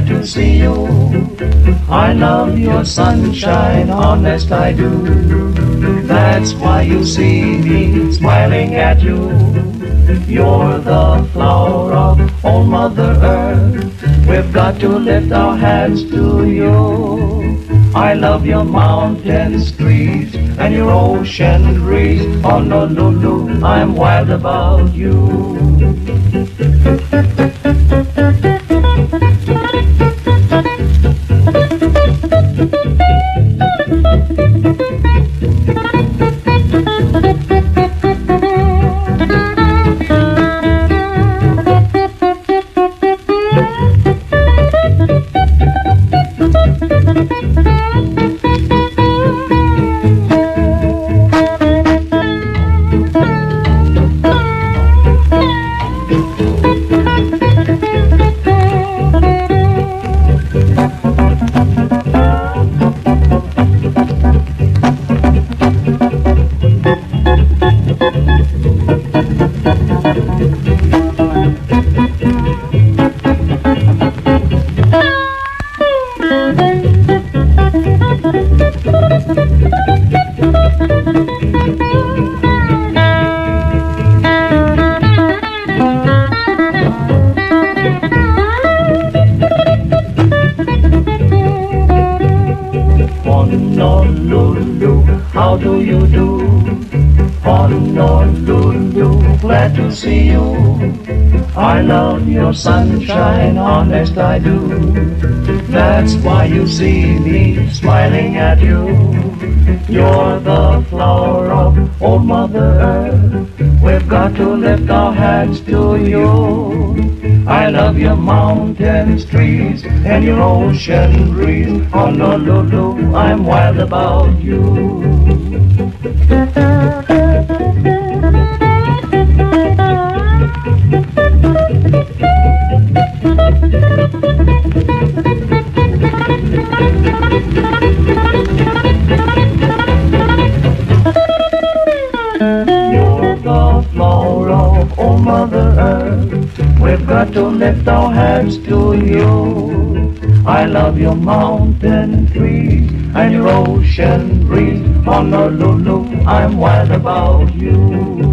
to see you. I love your sunshine, honest I do. That's why you see me smiling at you. You're the flower of old Mother Earth. We've got to lift our hands to you. I love your mountains, trees, and your ocean breeze. Honolulu, I'm wild about you. Honolulu, how do you do? Honolulu, glad to see you. I love your sunshine, honest I do. That's why you see me smiling at you. You're the flower of old Mother Earth. We've got to lift our hands to you. I love your mountains, trees, and your ocean breeze. Honolulu, I'm wild about you. You're the flower of old Mother Earth. We've got to lift our hands to you. I love your mountain trees and your ocean breeze. Honolulu, I'm wild about you.